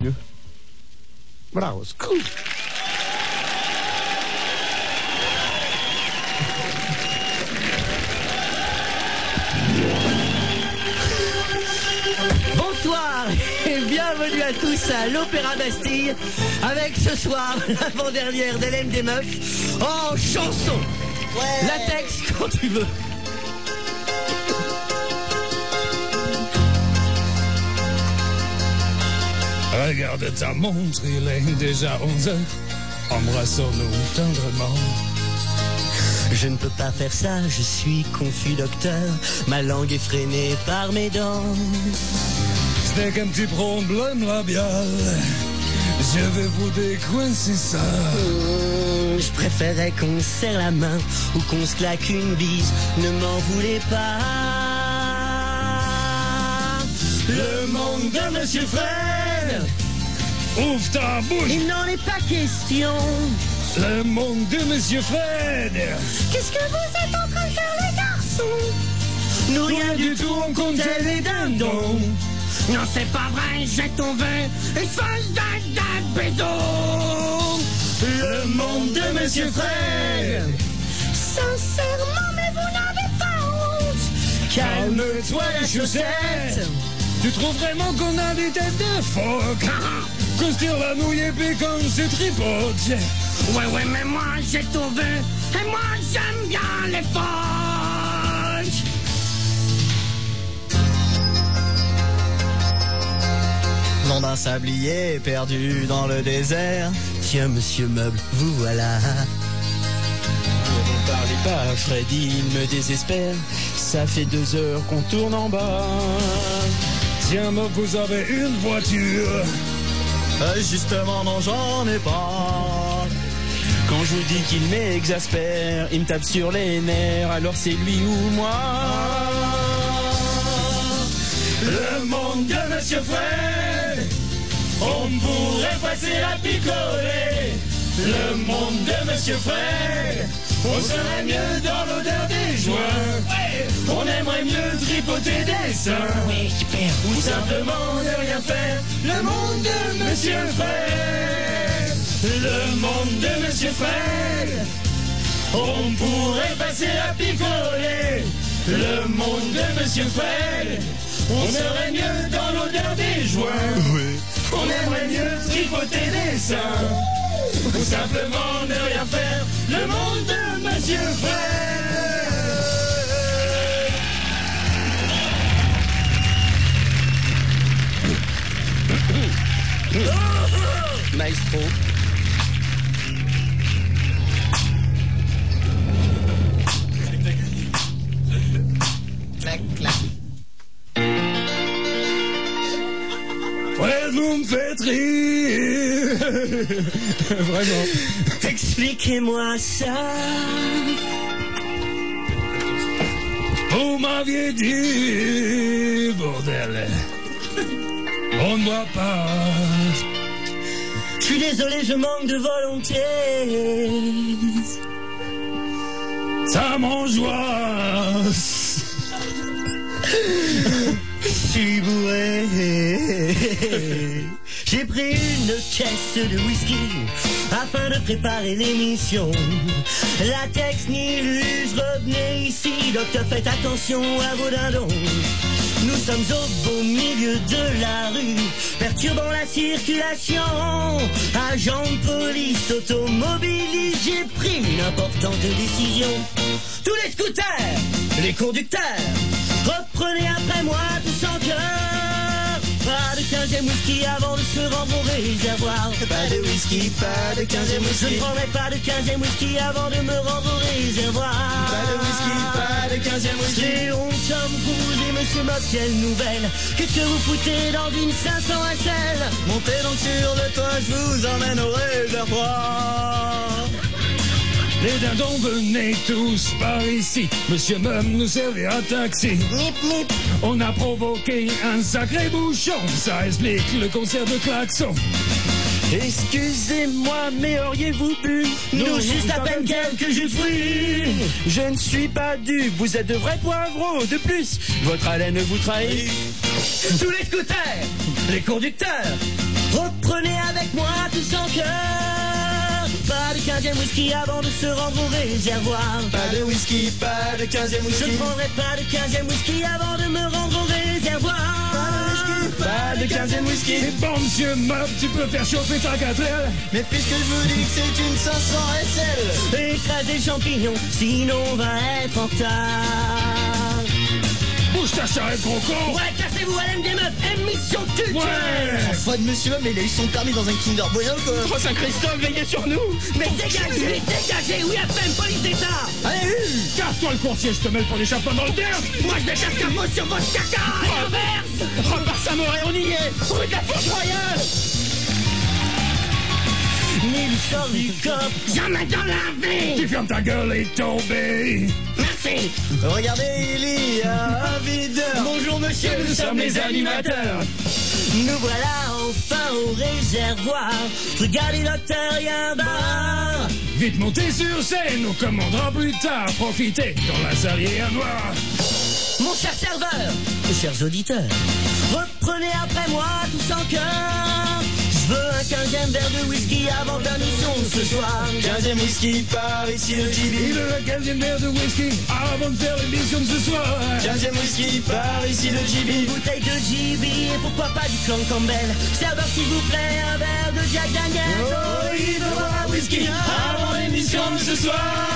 Bravo, cool. Bonsoir et bienvenue à tous à l'Opéra Bastille avec ce soir l'avant-dernière d'Hélène des Meufs en chanson. Ouais. Latex quand tu veux. Regarde ta montre, il est déjà 11 heures. Embrassons-nous tendrement. Je ne peux pas faire ça, je suis confus docteur. Ma langue est freinée par mes dents. Ce n'est qu'un petit problème labial. Je vais vous décoincer ça. Je préférais qu'on se serre la main ou qu'on se claque une bise. Ne m'en voulez pas. Le monde de Monsieur Fred. Ouvre ta bouche. Il n'en est pas question. Le monde de Monsieur Fred. Qu'est-ce que vous êtes en train de faire les garçons? Nous rien du tout, on comptait les dindons. Non c'est pas vrai, jette ton vin et fais d'un bédo. Le monde de Monsieur Fred. Sincèrement mais vous n'avez pas honte. Calme-toi la chaussette. Tu trouves vraiment qu'on a des têtes de phoque? Qu'on se tire la nouille et puis qu'on se tripote? Ouais, mais moi j'ai ton vin et moi j'aime bien les phoques. Nom d'un sablier perdu dans le désert. Tiens, monsieur Meuble, vous voilà. Ne parlez pas, Freddy, il me désespère. Ça fait 2 heures qu'on tourne en bas. Tiens, mais vous avez une voiture? Justement, non, j'en ai pas. Quand je vous dis qu'il m'exaspère, il me tape sur les nerfs, alors c'est lui ou moi. Le monde de Monsieur Fred, on pourrait passer à picoler. Le monde de Monsieur Fred, on serait mieux dans l'odeur des joints. On aimerait mieux tripoter des seins. Ou simplement ne rien faire. Le monde de Monsieur Fred. Le monde de Monsieur Fred. On pourrait passer à picoler. Le monde de Monsieur Fred. On serait mieux dans l'odeur des joints. Oui. On aimerait mieux tripoter des seins. Ou simplement ne rien faire. Le monde de Monsieur Fred. Maestro. Clac, clac. Ouais, vous me faites rire. Vraiment. Expliquez-moi ça. Vous m'aviez dit, bordel, on ne voit pas. Je suis désolé, je manque de volonté. Ça m'angoisse. Je suis bourré. J'ai pris une caisse de whisky afin de préparer l'émission. Latex, Nilus, revenez ici. Docteur, faites attention à vos dindons. Nous sommes au beau milieu de la rue, perturbant la circulation. Agent de police automobiliste, j'ai pris une importante décision. Tous les scooters, les conducteurs, reprenez après moi tous en cœur. Pas de 15e whisky avant de se rendre au réservoir. Pas de whisky, pas de 15e whisky. Je ne prendrai pas de 15e whisky avant de me rendre au réservoir. Pas de whisky, pas de 15e whisky. Léon, Tom Cruise et Monsieur Mob, quelle nouvelle. Qu'est-ce que vous foutez dans une 500 SL? Montez donc sur le toit, je vous emmène au réservoir. Les dindons venaient tous par ici. Monsieur Mum nous servait un taxi. Nip, nip. On a provoqué un sacré bouchon. Ça explique le concert de klaxon. Excusez-moi, mais auriez-vous bu? Nous, juste à peine quelques jus de fruits. Je ne suis pas dupe, vous êtes de vrais poivreaux. De plus, votre haleine vous trahit. Tous les scooters, les conducteurs, 15e whisky avant de se rendre au réservoir. Pas de whisky, pas de 15e Je whisky. ne prendrai pas de 15e whisky avant de me rendre au réservoir. Pas de 15e whisky. C'est bon, monsieur Mob, tu peux faire chauffer ta 4L. Mais puisque je vous dis que c'est une 500 SL. Écrase des champignons, sinon on va être en retard. Bouge ta charrette, gros con. Ouais, cassez-vous, elle aime des meufs, émission culturelle. Ouais. Enfin, de monsieur Homme, il a eu son permis dans un Kinder Bueno, quoi. Oh, Saint-Christophe, veillez sur nous. Mais dégagez, dégagez, oui, à peine, police d'État. Allez, Casse-toi le courtier, je te mets pour l'échappement dans le terre. Moi, je déchasse capot sur votre caca, et l'inverse. repars Saint-Mauré, on y est. Rue de la Fosse Royale. Nil sort du coffre, jamais dans la vie. Tu fermes ta gueule et tombé. Merci. Regardez, il y a un videur. Bonjour monsieur, Nous sommes les animateurs. Nous voilà enfin au réservoir. Regardez docteur, y'a un bar. Vite montez sur scène, on commandera plus tard. Profitez dans la salière noire. Mon cher serveur, chers auditeurs, reprenez après moi tous en cœur. Je veux un 15e verre de whisky avant la mission ce soir. 15e whisky par ici le Il GB. veut un 15e verre de whisky avant de faire l'émission de ce soir. 15e whisky par ici le Une GB. bouteille de GB et pourquoi pas du clan Campbell. Serveur s'il vous plaît, un verre de Jack Daniels. Oh, il faudra un whisky avant l'émission de ce soir.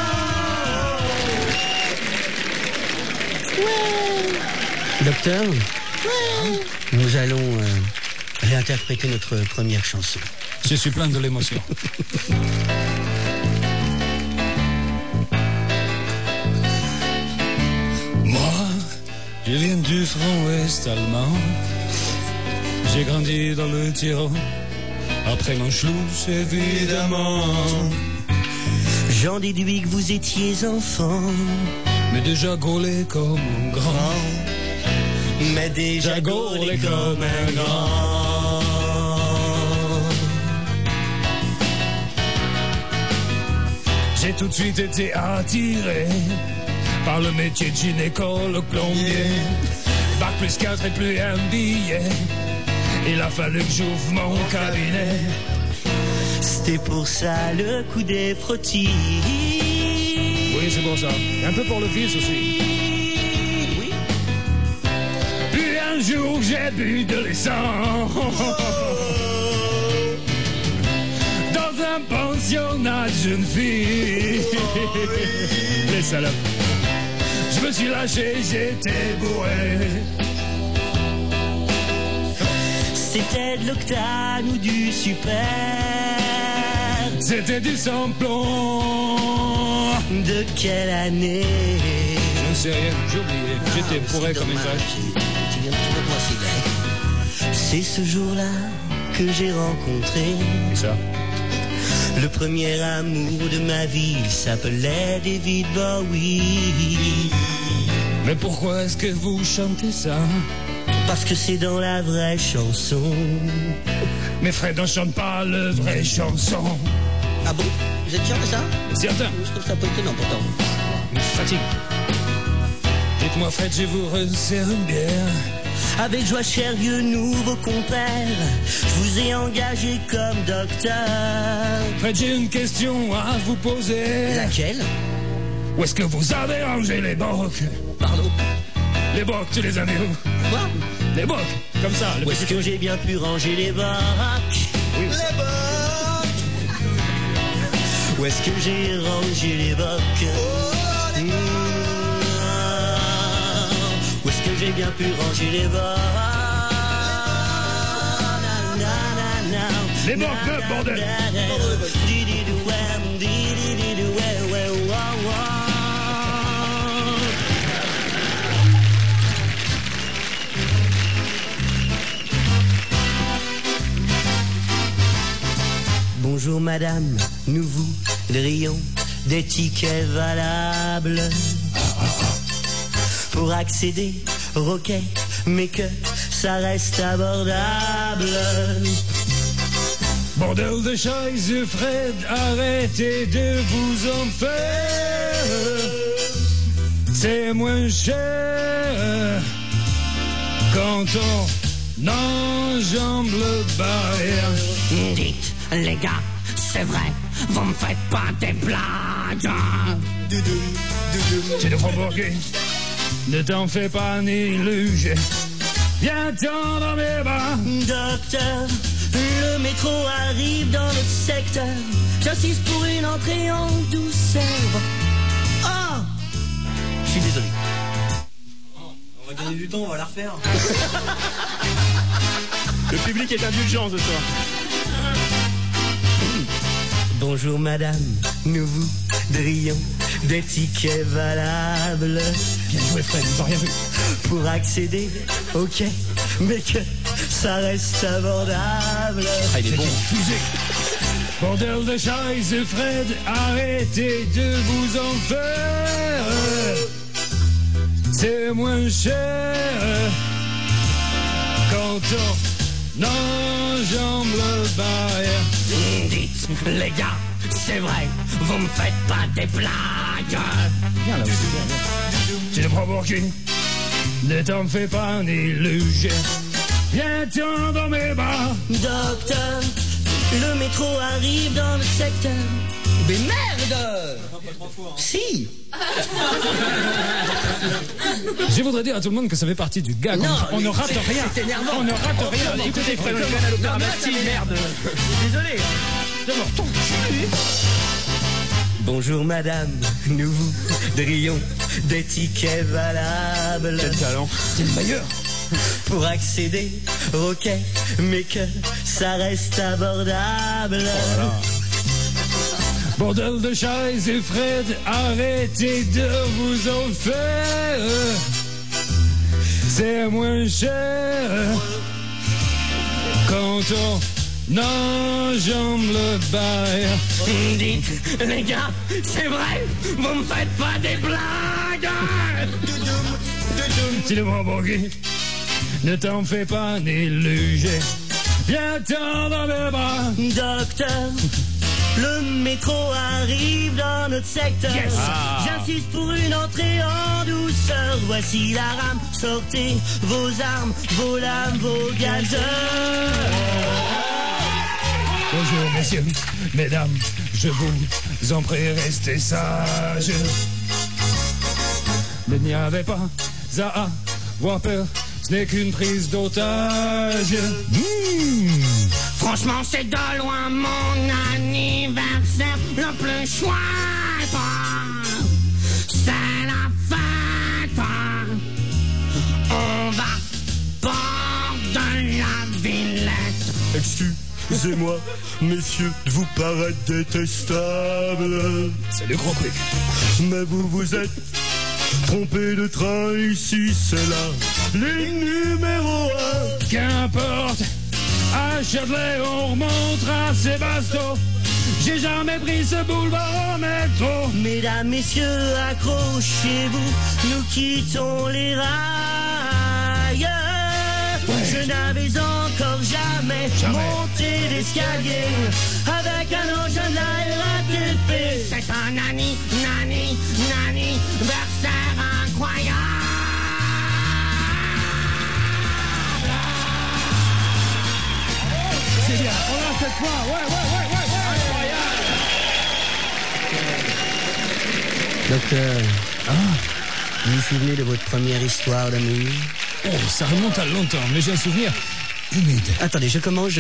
Docteur, nous allons réinterpréter notre première chanson. Je suis plein de l'émotion. Moi, je viens du front ouest allemand. J'ai grandi dans le Tyrol. Après Manchlouche, évidemment. J'en déduis que vous étiez enfant, Mais déjà gaulé comme un grand. mais déjà Déjà gaulé gaulé comme un grand. J'ai tout de suite été attiré par le métier de gynécologue plombier. Bac plus 4 et plus un billet. Il a fallu que j'ouvre mon cabinet. C'était pour ça le coup des frottis. Oui, c'est pour ça. Un peu pour le fils aussi. Oui. Puis un jour, j'ai bu de l'essence. Dans un pensionnat de jeunes filles. Les salopes. Je me suis lâché, j'étais bourré. C'était de l'octane ou du super. C'était du sans-plomb. De quelle année? Je ne sais rien, j'ai oublié. J'étais bourré comme une vache. Tu viens de me considérer. C'est ce jour-là que j'ai rencontré C'est ça. le premier amour de ma vie. Il s'appelait David Bowie. Mais pourquoi est-ce que vous chantez ça? Parce que c'est dans la vraie chanson. Mes frères ne chantent pas le vrai chanson. Ah bon? Vous êtes sûr de ça? Certain, Je trouve ça pas étonnant pourtant. me fatigue. Dites-moi Fred, je vous resserre une bière. Avec joie, cher vieux nouveau compère, je vous ai engagé comme docteur. Fred, j'ai une question à vous poser. Laquelle? Où est-ce que vous avez rangé les bocs? Pardon? Les bocs, tu les as mis où? Quoi? Les bocs, comme ça. Où est-ce que j'ai bien pu ranger les bacs? Oui. Les bacs! Où est-ce que j'ai rangé les bacs? Où est-ce que j'ai bien pu ranger les bacs? Les bocs, meuf, bordel! Bonjour madame, nous voudrions des tickets valables pour accéder au quai, mais que ça reste abordable. Bordel de chaise, Fred, arrêtez de vous en faire. C'est moins cher quand on enjambe le barrière. Dites, les gars, c'est vrai, vous me faites pas des blagues. Tu devrais bloquer. Ne t'en fais pas ni illusion. Viens-t'en dans mes bras. Docteur, le métro arrive dans notre secteur. J'assiste pour une entrée en douceur. Oh, je suis désolé. On va gagner du temps, on va la refaire. Le public est indulgent ce soir. Bonjour madame, nous voudrions des tickets valables. Bien joué Fred, ils ont rien vu. Pour accéder au quai, mais que ça reste abordable. Ah, il est bon. Fusée. Bordel de Scheiße, Fred, arrêtez de vous en faire. C'est moins cher quand on enjambe le barrière. Dites, les gars, c'est vrai, vous me faites pas des blagues. Viens là aussi, viens. Tu ne prends pour qui? Ne t'en fais pas ni illusion. Viens-t'en dans mes bras. Docteur, le métro arrive dans le secteur. Mais merde! Si! Je voudrais dire à tout le monde que ça fait partie du gag. Non, on ne rate rien. c'est énervant. On ne rate rien. Écoutez Fred, on est à l'Opéra Bastille, merde. Désolé. D'abord, ton cul. Bonjour madame, nous voudrions des tickets valables. Quel talent. C'est le meilleur. Pour accéder au quai, mais que ça reste abordable. Voilà. Bordel de Scheiße et Fred, arrêtez de vous en faire. C'est moins cher quand on enjambe le barrière. Dites, les gars, c'est vrai, vous me faites pas des blagues. Tu le prends pour qui? Ne t'en fais pas ni illusion. Viens-t'en dans mes bras. Docteur, le métro arrive dans notre secteur. Yes. J'insiste pour une entrée en douceur. Voici la rame, sortez vos armes, vos lames, vos gazeurs. Bonjour messieurs, mesdames, je vous en prie, restez sages. Mais n'y avait pas à avoir peur, ce n'est qu'une prise d'otage. Franchement, c'est de loin mon anniversaire le plus chouette. C'est la fête. On va bord de la Villette. Excusez-moi, messieurs, de vous paraître détestable. C'est le gros truc. Mais vous vous êtes trompé de train ici, c'est la ligne numéro 1. Qu'importe, à Châtelet, on remontera Sébasto. J'ai jamais pris ce boulevard en métro. Mesdames, messieurs, accrochez-vous, nous quittons les rails. Je n'avais encore jamais monté l'escalier avec un engin de la RATP. C'est un anniversaire incroyable. C'est bien, on l'a cette fois, ouais. Incroyable. Docteur, vous vous souvenez de votre première histoire d'amour? Oh, ça remonte à longtemps, mais j'ai un souvenir humide. Attendez, je commence.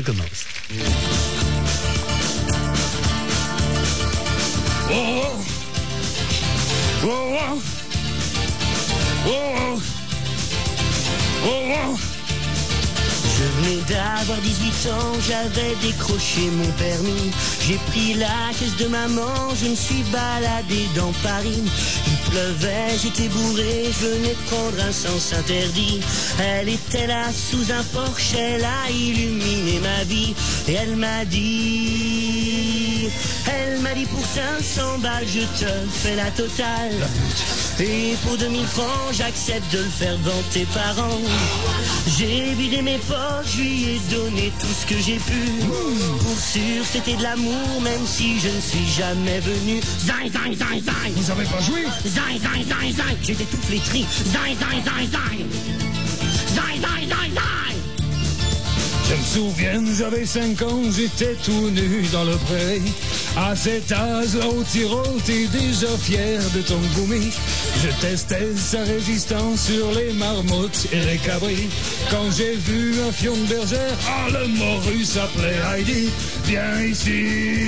Je venais d'avoir 18 ans, j'avais décroché mon permis. J'ai pris la caisse de maman, je me suis baladé dans Paris. Il pleuvait, j'étais bourré, je venais de prendre un sens interdit. Elle était là sous un Porsche, elle a illuminé ma vie. Et elle m'a dit pour 500 balles, je te fais la totale. Et pour 2000 francs, j'accepte de le faire devant tes parents. J'ai vidé mes poches, je lui ai donné tout ce que j'ai pu. Pour sûr, c'était de l'amour, même si je ne suis jamais venu. Zing, zing, zing, zing. Vous avez pas joué? Zing, zing, zing, zing. J'étais tout flétri. Zing, zing, zing, zing. Zing, zing, zing, zing. Je me souviens, j'avais 5 ans, j'étais tout nu dans le pré. À cet âge-là au Tyrol, t'es déjà fier de ton goumi. Je testais sa résistance sur les marmottes et les cabris. Quand j'ai vu un fion de bergère, le morue s'appelait Heidi. Viens ici.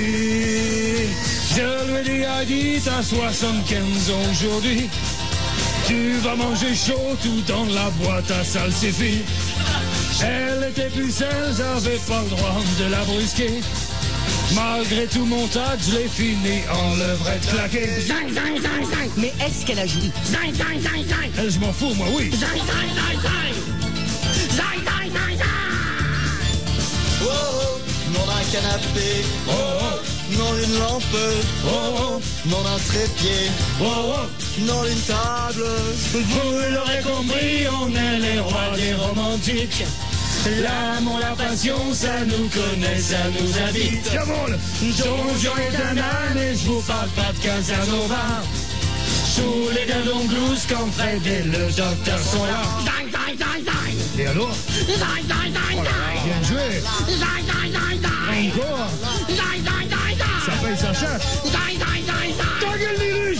Je lui ai dit, Heidi, t'as 75 ans aujourd'hui. Tu vas manger chaud tout dans la boîte à salsifis. Elle était pucelle, j'avais pas le droit de la brusquer. Malgré tout mon tas, je l'ai fini en levrette claquée. Zing, zing, zing, zing. Mais est-ce qu'elle a joui? Zing, zing, zing, zing. Je m'en fous, moi, oui. Zing, zing, zing, zing. Zing, zing, zing, zing. Oh, oh, nom d'un canapé. Oh, oh, Nom d'une lampe. oh, oh, Nom d'un trépied. oh, oh. Nom d'une table. Vous l'aurez compris, on est les rois des romantiques. L'amour, la passion, ça nous connaît, ça nous habite. Jawohl! Donjon et Danan, et je vous parle pas de Casanova. Sous les dindons glousses, quand Fred et le docteur sont là. Zing, zing, zing, zing. Et alors? Zing, zing, zing, zing. Bien joué! Zing, zing, zing, zing. Encore! Zing, zing, zing, zing. Ça paye sa chatte! Zing, zing, zing, zing. Ta gueule, Niluge!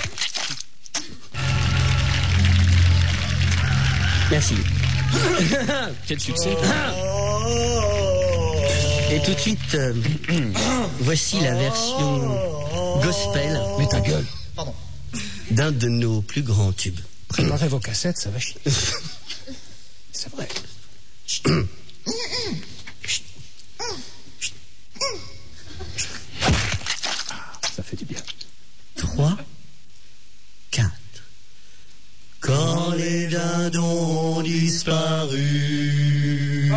Merci. Quel succès. Et tout de suite, voici la version gospel. Mais ta gueule! D'un de nos plus grands tubes. Préparez vos cassettes, ça va chier. C'est vrai. Ça fait du bien. 3, 4. Quand les dindons ont disparu,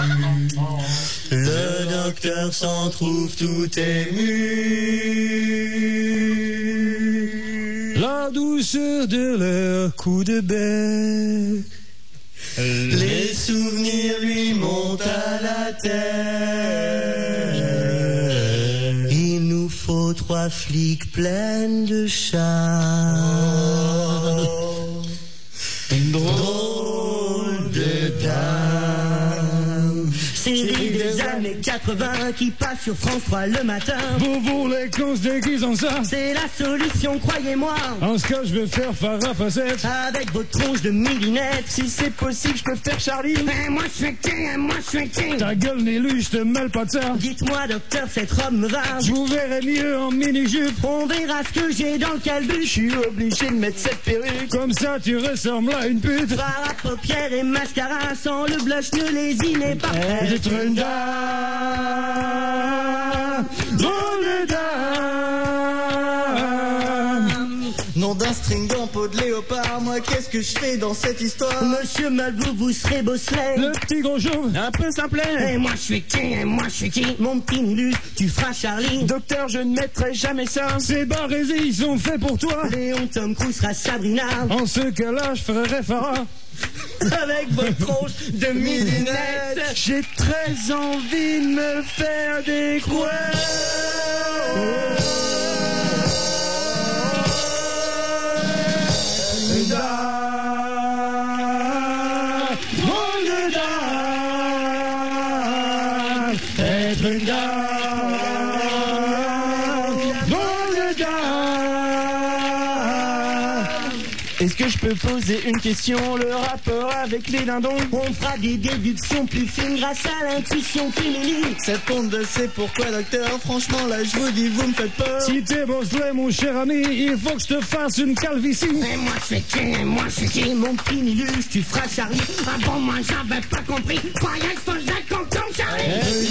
le docteur s'en trouve tout ému. La douceur de leur coup de bec. Les souvenirs lui montent à la tête. Il nous faut 3 flics pleines de charme. Une drôle de dame. Série des années 80 qui passe sur France 3 le matin. Vous voulez qu'on se déguise en ça? C'est la solution, croyez-moi. En ce cas, je vais faire Farah Facette. Avec vos tronches de millinettes. Si c'est possible, je peux faire Charlie. Et moi je suis king, et moi je suis king. Ta gueule, Nélu, je te mêle pas de ça. Dites-moi docteur, cette robe me va. Je vous verrai mieux en mini-jupe. On verra ce que j'ai dans le calbut. Je suis obligé de mettre cette perruque. Comme ça, tu ressembles à une pute. Fard à paupières et mascara. Sans le blush, ne lésinez pas. Être une dame, drôle de dame. Nom d'un string en peau de léopard. Moi, qu'est-ce que je fais dans cette histoire? Monsieur Malbou, vous serez bosselé. Le petit gros chauve. Un peu simplet. Et moi je suis king, et moi je suis king. Mon petit Nilus, tu feras Charlie. Docteur, je ne mettrai jamais ça. Ces barésies, ils sont faits pour toi. Léon Tom Cruise sera Sabrina. En ce cas-là, je ferai Farah. Avec votre tronche de millinettes. J'ai très envie de me faire des couettes. Une dame, drôle de dame. Être une dame, drôle de dame. Est-ce que je peux poser une question? Le rapport avec les dindons? On fera des déductions plus fines grâce à l'intuition féminine. Cette honte de c'est pourquoi, docteur. Franchement, là, je vous dis, vous me faites peur. Si t'es bosselé, mon cher ami, il faut que je te fasse une calvitie. Et moi je suis king, et moi je suis king. Mon petit Nilus, tu feras Charlie. Ah bon, moi j'avais pas compris. Croyais que je faisais comme Charlie. Une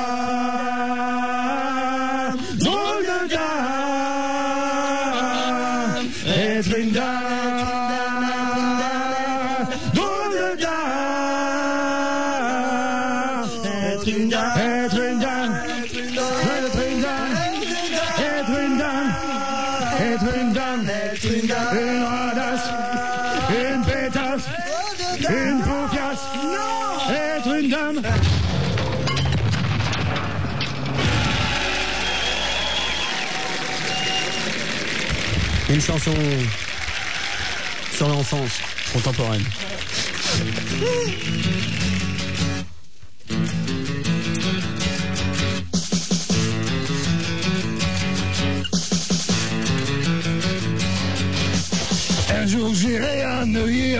dame, drôle de dame. Être une dame, drôle de dame. Être une dame. Être une dame, être une dame, être une dame, être une dame, Être une dame. une radasse, une pétasse, une paupiasse. Être une dame. Une chanson sur l'enfance contemporaine.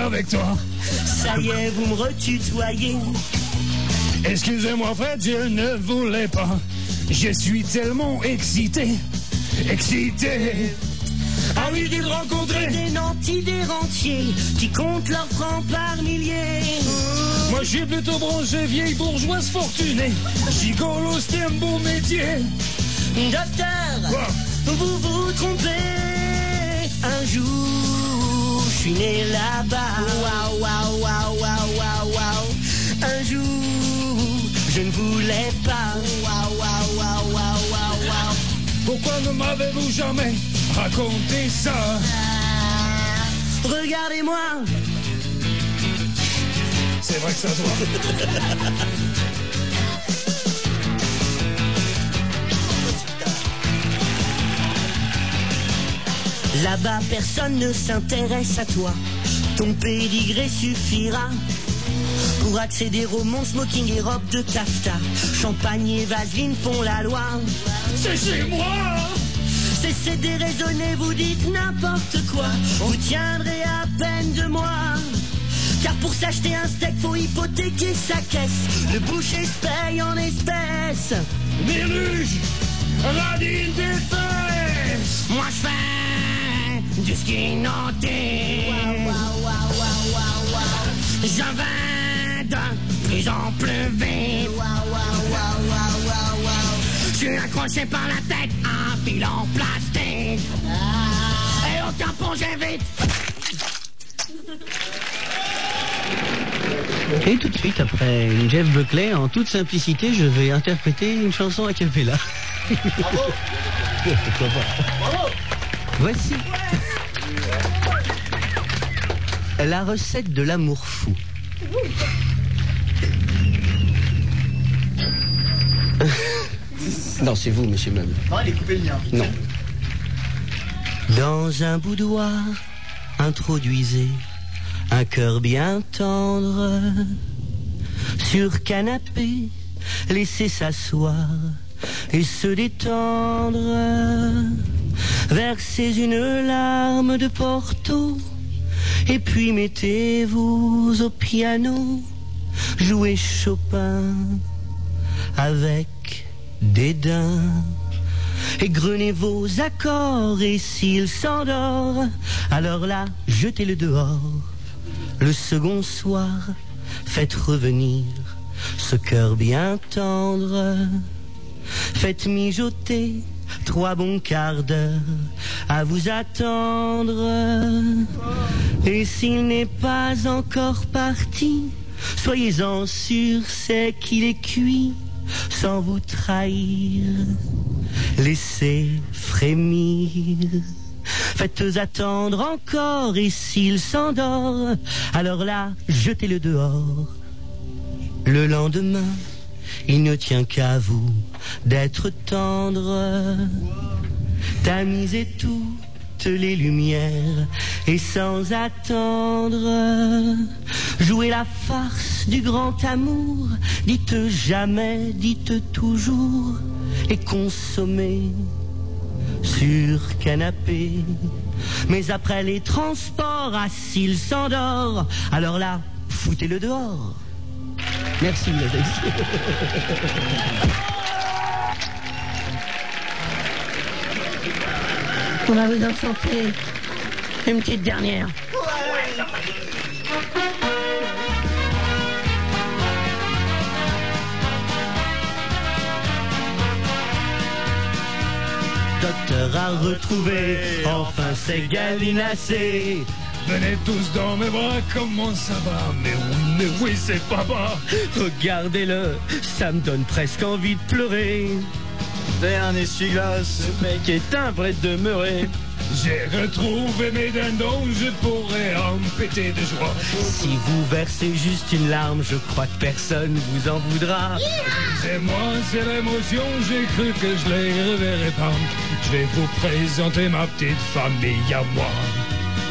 avec toi. Ça y est, vous me retutoyez. Excusez-moi Fred, je ne voulais pas. Je suis tellement excité. À l'idée de rencontrer des nantis, des rentiers qui comptent leurs francs par milliers. Moi je suis plutôt branché vieille bourgeoise fortunée. Gigolo c'est un beau métier. Docteur, Quoi? vous vous trompez. Un jour, je suis né là-bas. Waouh, waouh, waouh, waouh, waouh, waouh. Un jour, je ne voulais pas. Waouh, waouh, waouh, waouh, waouh, waouh. Pourquoi ne m'avez-vous jamais raconté ça? Regardez-moi. C'est vrai que ça se voit. Là-bas, personne ne s'intéresse à toi. Ton pédigré suffira pour accéder au monde, smoking et robe de taffetas. Champagne et vaseline font la loi. C'est chez moi. Cessez de déraisonner, vous dites n'importe quoi. Vous tiendrez à peine de moi. Car pour s'acheter un steak, faut hypothéquer sa caisse. Le boucher se paye en espèces. Miruge, radine des fesses. Moi je fais du ski nantais. Je vais de plus en plus vite. Je suis accroché par la tête à un fil en plastique. Et aucun pont, j'évite. Et tout de suite, après une Jeff Buckley, en toute simplicité, je vais interpréter une chanson a cappella. Bravo. Pourquoi pas. Bravo. Voici la recette de l'amour fou. Non, c'est vous, monsieur Meuble. Non, il est coupé le mien. Non. Dans un boudoir, introduisez un cœur bien tendre. Sur canapé, laissez s'asseoir et se détendre. Versez une larme de Porto et puis mettez-vous au piano. Jouez Chopin avec dédain. Égrenez vos accords et s'il s'endort, alors là, jetez-le dehors. Le second soir, faites revenir ce cœur bien tendre. Faites mijoter 3 bons quarts d'heure à vous attendre. Et s'il n'est pas encore parti, soyez-en sûr, c'est qu'il est cuit. Sans vous trahir, laissez frémir. Faites attendre encore et s'il s'endort, alors là, jetez-le dehors. Le lendemain, il ne tient qu'à vous d'être tendre. Tamisez toutes les lumières et sans attendre, jouez la farce du grand amour. Dites jamais, dites toujours et consommez sur canapé. Mais après les transports, ah s'il s'endort, alors là, foutez-le dehors. Merci, mesdames. On va vous en chanter une petite dernière. Docteur a retrouvé enfin ses gallinacées. Venez tous dans mes bras, comment ça va? Mais oui, c'est papa. Regardez-le, ça me donne presque envie de pleurer. C'est un essuie-glace. Ce mec est un vrai demeuré. J'ai retrouvé mes dindons, je pourrais en péter de joie. Si vous versez juste une larme, je crois que personne vous en voudra. C'est moi, c'est l'émotion, j'ai cru que je les reverrais pas. Je vais vous présenter ma petite famille à moi.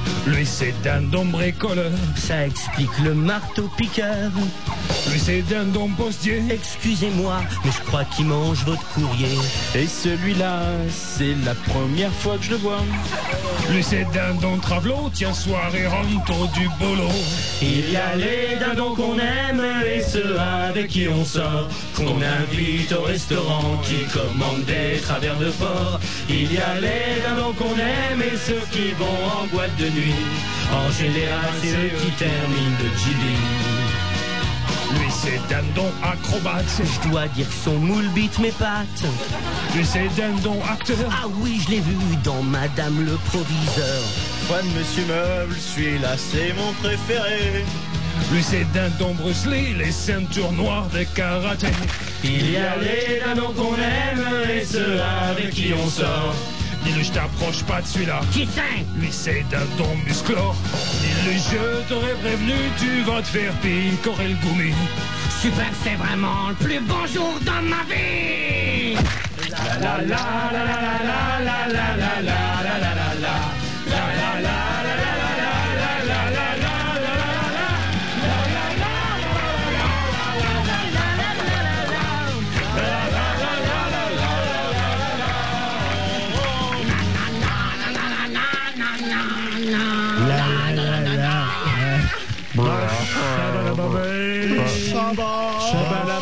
Lui c'est dindon bricoleur. Ça explique le marteau-piqueur. Lui c'est dindon postier. Excusez-moi, mais je crois qu'il mange votre courrier. Et celui-là, c'est la première fois que je le vois. Lui c'est dindon travelot, tiens soir et rentre du boulot. Il y a les dindons qu'on aime et ceux avec qui on sort, qu'on invite au restaurant, qui commandent des travers de porc. Il y a les dindons qu'on aime et ceux qui vont en boîte de nuit. En général, c'est eux qui terminent de Jilly. Lui c'est dindon acrobate. Je dois dire son moule bite mes pattes. Lui c'est dindon acteur. Ah oui, je l'ai vu dans Madame le Proviseur. Moi de Monsieur Meuble, celui-là c'est mon préféré. Lui c'est dindon Bruce Lee, les ceintures noires des karatés. Il y a les dindons qu'on aime et ceux avec qui on sort. Dis-le, je t'approche pas de celui-là. Qui c'est? Lui c'est dindon musclore. Dis-le, je t'aurais prévenu, tu vas te faire picorer le goumi. Super, c'est vraiment le plus beau jour de ma vie. La la la la la la la la la la la la la la. La la la la la la la la la la.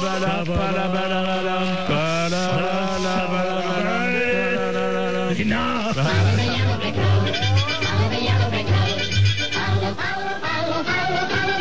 Non,